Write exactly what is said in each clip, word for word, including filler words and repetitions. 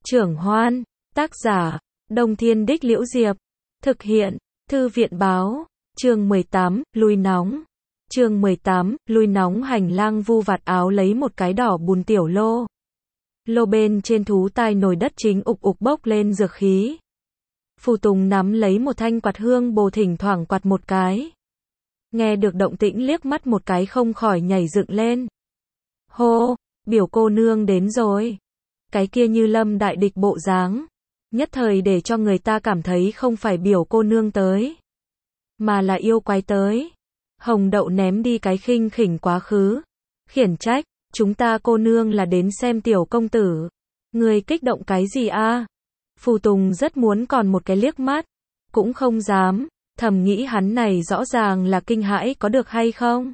Trưởng Hoan, tác giả, Đông Thiên Đích Liễu Diệp, thực hiện, Thư viện báo, chương mười tám, lui nóng. Chương mười tám, lui nóng. Hành lang vu vạt áo lấy một cái đỏ bùn tiểu lô. Lô bên trên thú tai nồi đất chính ục ục bốc lên dược khí. Phù Tùng nắm lấy một thanh quạt hương bồ thỉnh thoảng quạt một cái. Nghe được động tĩnh liếc mắt một cái không khỏi nhảy dựng lên. Hô, biểu cô nương đến rồi. Cái kia như lâm đại địch bộ dáng. Nhất thời để cho người ta cảm thấy không phải biểu cô nương tới. Mà là yêu quái tới. Hồng Đậu ném đi cái khinh khỉnh quá khứ. Khiển trách, chúng ta cô nương là đến xem tiểu công tử. Người kích động cái gì a? Phù Tùng rất muốn còn một cái liếc mắt. Cũng không dám, thầm nghĩ hắn này rõ ràng là kinh hãi có được hay không.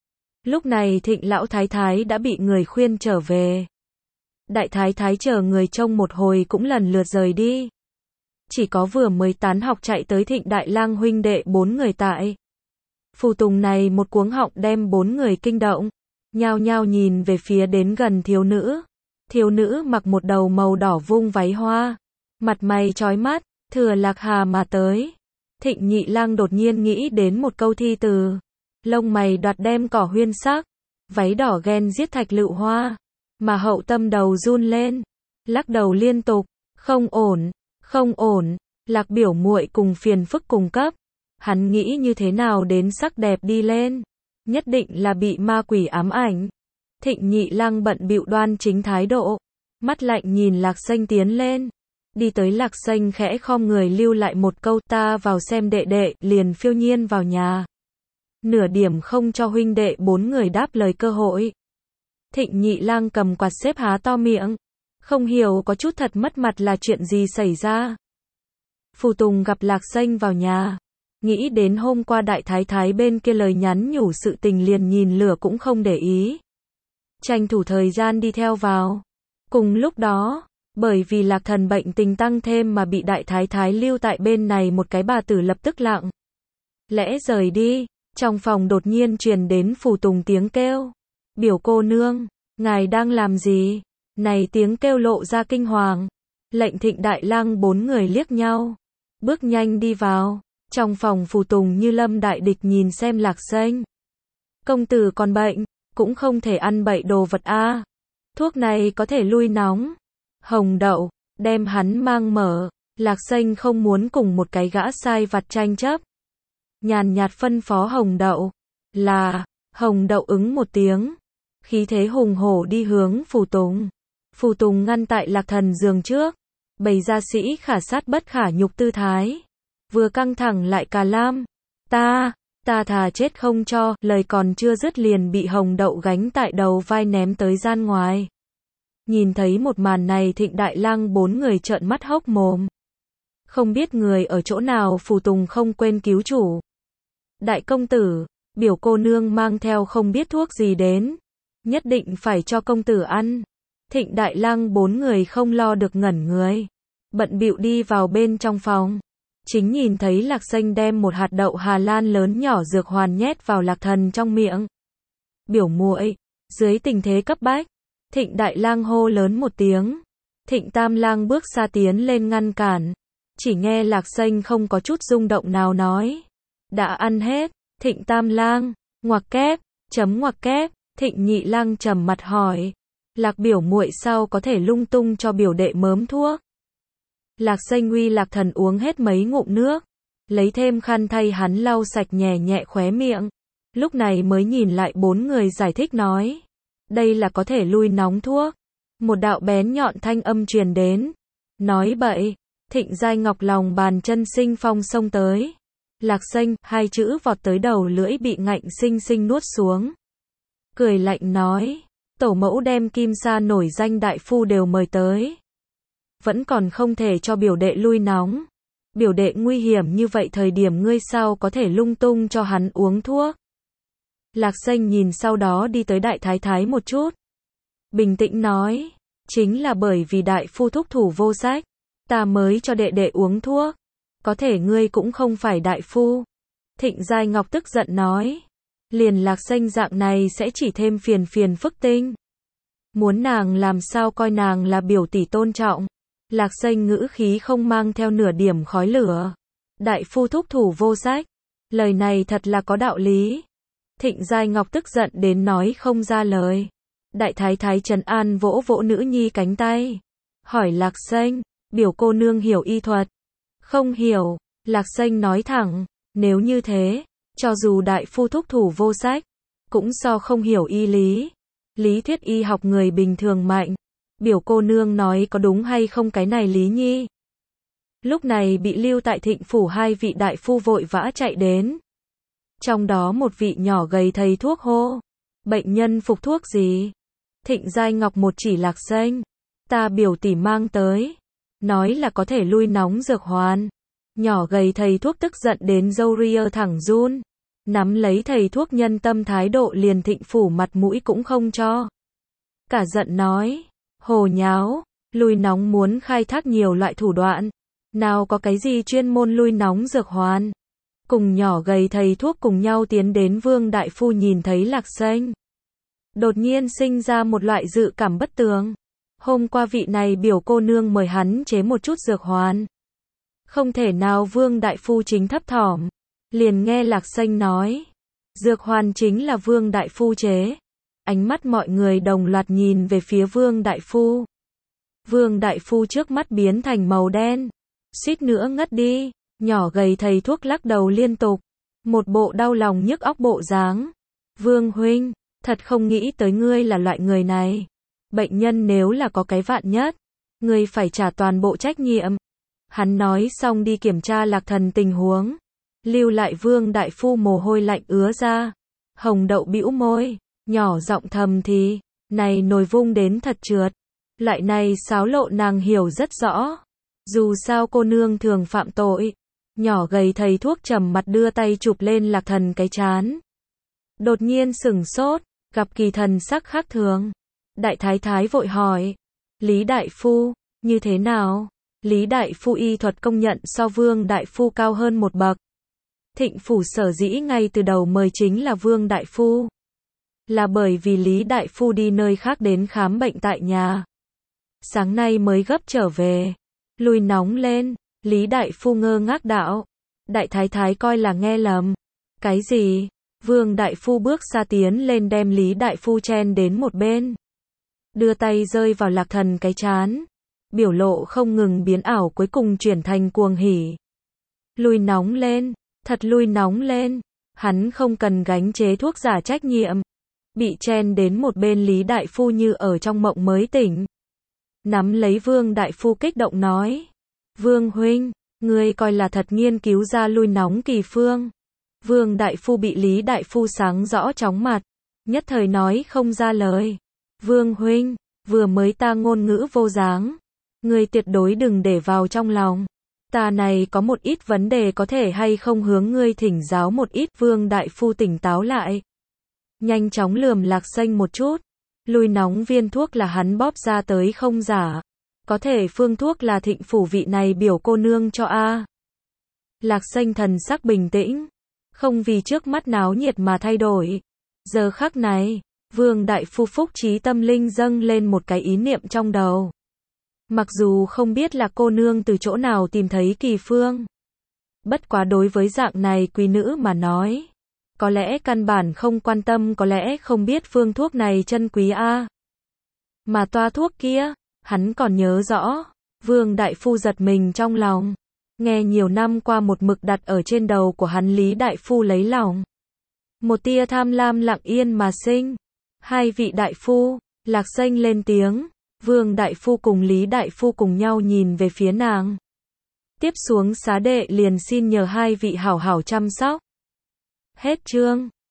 Lúc này Thịnh lão thái thái đã bị người khuyên trở về. Đại thái thái chờ người trông một hồi cũng lần lượt rời đi. Chỉ có vừa mới tán học chạy tới Thịnh đại lang huynh đệ bốn người tại. Phù Tùng này một cuống họng đem bốn người kinh động. Nhao nhao nhìn về phía đến gần thiếu nữ. Thiếu nữ mặc một đầu màu đỏ vung váy hoa. Mặt mày chói mắt, thừa lạc hà mà tới. Thịnh nhị lang đột nhiên nghĩ đến một câu thi từ. Lông mày đoạt đem cỏ huyên sắc. Váy đỏ ghen giết thạch lựu hoa. Mà hậu tâm đầu run lên. Lắc đầu liên tục. Không ổn, không ổn. Lạc biểu muội cùng phiền phức cùng cấp. Hắn nghĩ như thế nào đến sắc đẹp đi lên. Nhất định là bị ma quỷ ám ảnh. Thịnh nhị lang bận bịu đoan chính thái độ. Mắt lạnh nhìn Lạc Xanh tiến lên. Đi tới Lạc Xanh khẽ khom người lưu lại một câu ta vào xem đệ đệ, liền phiêu nhiên vào nhà. Nửa điểm không cho huynh đệ bốn người đáp lời cơ hội. Thịnh nhị lang cầm quạt xếp há to miệng. Không hiểu có chút thật mất mặt là chuyện gì xảy ra. Phù Tùng gặp Lạc Xanh vào nhà. Nghĩ đến hôm qua đại thái thái bên kia lời nhắn nhủ sự tình liền nhìn lửa cũng không để ý. Tranh thủ thời gian đi theo vào. Cùng lúc đó, bởi vì Lạc Thần bệnh tình tăng thêm mà bị đại thái thái lưu tại bên này một cái bà tử lập tức lặng lẽ rời đi. Trong phòng đột nhiên truyền đến Phù Tùng tiếng kêu. Biểu cô nương, ngài đang làm gì? Này tiếng kêu lộ ra kinh hoàng. Lệnh Thịnh đại lang bốn người liếc nhau. Bước nhanh đi vào. Trong phòng Phù Tùng như lâm đại địch nhìn xem Lạc Xanh. Công tử còn bệnh, cũng không thể ăn bậy đồ vật a. Thuốc này có thể lui nóng. Hồng Đậu, đem hắn mang mở. Lạc Xanh không muốn cùng một cái gã sai vặt tranh chấp. Nhàn nhạt phân phó Hồng Đậu. Là, Hồng Đậu ứng một tiếng. Khí thế hùng hổ đi hướng Phù Tùng. Phù Tùng ngăn tại Lạc Thần giường trước. Bày ra sĩ khả sát bất khả nhục tư thái. Vừa căng thẳng lại cà lam. Ta, ta thà chết không cho, lời còn chưa dứt liền bị Hồng Đậu gánh tại đầu vai ném tới gian ngoài. Nhìn thấy một màn này Thịnh đại lang bốn người trợn mắt hốc mồm. Không biết người ở chỗ nào Phù Tùng không quên cứu chủ. Đại công tử, biểu cô nương mang theo không biết thuốc gì đến. Nhất định phải cho công tử ăn. Thịnh đại lang bốn người không lo được ngẩn người. Bận bịu đi vào bên trong phòng. Chính nhìn thấy Lạc Xanh đem một hạt đậu Hà Lan lớn nhỏ dược hoàn nhét vào Lạc Thần trong miệng. Biểu muội, dưới tình thế cấp bách, Thịnh đại lang hô lớn một tiếng. Thịnh tam lang bước xa tiến lên ngăn cản. Chỉ nghe Lạc Xanh không có chút rung động nào nói. Đã ăn hết. Thịnh tam lang, ngoặc kép, chấm ngoặc kép. Thịnh nhị lang trầm mặt hỏi. Lạc biểu muội sao có thể lung tung cho biểu đệ mớm thuốc. Lạc Xanh uy Lạc Thần uống hết mấy ngụm nước. Lấy thêm khăn thay hắn lau sạch nhẹ nhẹ khóe miệng. Lúc này mới nhìn lại bốn người giải thích nói. Đây là có thể lui nóng thuốc. Một đạo bén nhọn thanh âm truyền đến. Nói bậy. Thịnh Giai Ngọc lòng bàn chân sinh phong xông tới. Lạc Xanh, hai chữ vọt tới đầu lưỡi bị ngạnh sinh sinh nuốt xuống. Cười lạnh nói. Tổ mẫu đem Kim Sa nổi danh đại phu đều mời tới. Vẫn còn không thể cho biểu đệ lui nóng. Biểu đệ nguy hiểm như vậy thời điểm ngươi sao có thể lung tung cho hắn uống thuốc. Lạc Xanh nhìn sau đó đi tới đại thái thái một chút. Bình tĩnh nói. Chính là bởi vì đại phu thúc thủ vô sách. Ta mới cho đệ đệ uống thuốc. Có thể ngươi cũng không phải đại phu. Thịnh Giai Ngọc tức giận nói. Liền Lạc Xanh dạng này sẽ chỉ thêm phiền phiền phức tinh. Muốn nàng làm sao coi nàng là biểu tỷ tôn trọng. Lạc Xanh ngữ khí không mang theo nửa điểm khói lửa. Đại phu thúc thủ vô sách. Lời này thật là có đạo lý. Thịnh Giai Ngọc tức giận đến nói không ra lời. Đại thái thái trấn an vỗ vỗ nữ nhi cánh tay. Hỏi Lạc Xanh, biểu cô nương hiểu y thuật. Không hiểu, Lạc Xanh nói thẳng, nếu như thế, cho dù đại phu thúc thủ vô sách, cũng so không hiểu y lý. Lý thuyết y học người bình thường mạnh. Biểu cô nương nói có đúng hay không cái này Lý Nhi? Lúc này bị lưu tại Thịnh phủ hai vị đại phu vội vã chạy đến. Trong đó một vị nhỏ gầy thầy thuốc hô. Bệnh nhân phục thuốc gì? Thịnh Giai Ngọc một chỉ Lạc Xanh. Ta biểu tỷ mang tới. Nói là có thể lui nóng dược hoàn. Nhỏ gầy thầy thuốc tức giận đến râu ria thẳng run. Nắm lấy thầy thuốc nhân tâm thái độ liền Thịnh phủ mặt mũi cũng không cho. Cả giận nói. Hồ nháo, lui nóng muốn khai thác nhiều loại thủ đoạn. Nào có cái gì chuyên môn lui nóng dược hoàn. Cùng nhỏ gầy thầy thuốc cùng nhau tiến đến Vương đại phu nhìn thấy Lạc Xanh. Đột nhiên sinh ra một loại dự cảm bất tường. Hôm qua vị này biểu cô nương mời hắn chế một chút dược hoàn. Không thể nào Vương đại phu chính thấp thỏm. Liền nghe Lạc Xanh nói. Dược hoàn chính là Vương đại phu chế. Ánh mắt mọi người đồng loạt nhìn về phía Vương đại phu. Vương đại phu trước mắt biến thành màu đen. Suýt nữa ngất đi. Nhỏ gầy thầy thuốc lắc đầu liên tục. Một bộ đau lòng nhức óc bộ dáng. Vương huynh, thật không nghĩ tới ngươi là loại người này. Bệnh nhân nếu là có cái vạn nhất, ngươi phải trả toàn bộ trách nhiệm. Hắn nói xong đi kiểm tra Lạc Thần tình huống. Lưu lại Vương đại phu mồ hôi lạnh ứa ra. Hồng Đậu bĩu môi, nhỏ giọng thầm thì, này nồi vung đến thật trượt. Loại này xáo lộ nàng hiểu rất rõ. Dù sao cô nương thường phạm tội. Nhỏ gầy thầy thuốc trầm mặt đưa tay chụp lên Lạc Thần cái trán. Đột nhiên sửng sốt, gặp Kỳ thần sắc khác thường. Đại thái thái vội hỏi. Lý đại phu, như thế nào? Lý đại phu y thuật công nhận so Vương đại phu cao hơn một bậc. Thịnh phủ sở dĩ ngay từ đầu mời chính là Vương đại phu. Là bởi vì Lý đại phu đi nơi khác đến khám bệnh tại nhà. Sáng nay mới gấp trở về. Lui nóng lên. Lý đại phu ngơ ngác đạo. Đại thái thái coi là nghe lầm. Cái gì? Vương đại phu bước xa tiến lên đem Lý đại phu chen đến một bên. Đưa tay rơi vào Lạc Thần cái trán. Biểu lộ không ngừng biến ảo cuối cùng chuyển thành cuồng hỉ. Lui nóng lên. Thật lui nóng lên. Hắn không cần gánh chế thuốc giả trách nhiệm. Bị chen đến một bên Lý đại phu như ở trong mộng mới tỉnh. Nắm lấy Vương đại phu kích động nói. Vương huynh, ngươi coi là thật nghiên cứu ra lui nóng kỳ phương. Vương đại phu bị Lý đại phu sáng rõ chóng mặt. Nhất thời nói không ra lời. Vương huynh, vừa mới ta ngôn ngữ vô dáng. Ngươi tuyệt đối đừng để vào trong lòng. Ta này có một ít vấn đề có thể hay không hướng ngươi thỉnh giáo một ít. Vương đại phu tỉnh táo lại. Nhanh chóng lườm Lạc Xanh một chút. Lui nóng viên thuốc là hắn bóp ra tới không giả. Có thể phương thuốc là Thịnh phủ vị này biểu cô nương cho a. Lạc Xanh thần sắc bình tĩnh. Không vì trước mắt náo nhiệt mà thay đổi. Giờ khắc này, Vương đại phu phúc trí tâm linh dâng lên một cái ý niệm trong đầu. Mặc dù không biết là cô nương từ chỗ nào tìm thấy kỳ phương. Bất quá đối với dạng này quý nữ mà nói. Có lẽ căn bản không quan tâm, có lẽ không biết phương thuốc này chân quý a. Mà toa thuốc kia, hắn còn nhớ rõ. Vương đại phu giật mình trong lòng. Nghe nhiều năm qua một mực đặt ở trên đầu của hắn Lý đại phu lấy lòng. Một tia tham lam lặng yên mà sinh. Hai vị đại phu, Lạc Xanh lên tiếng. Vương đại phu cùng Lý đại phu cùng nhau nhìn về phía nàng. Tiếp xuống xá đệ liền xin nhờ hai vị hảo hảo chăm sóc. Hết chương.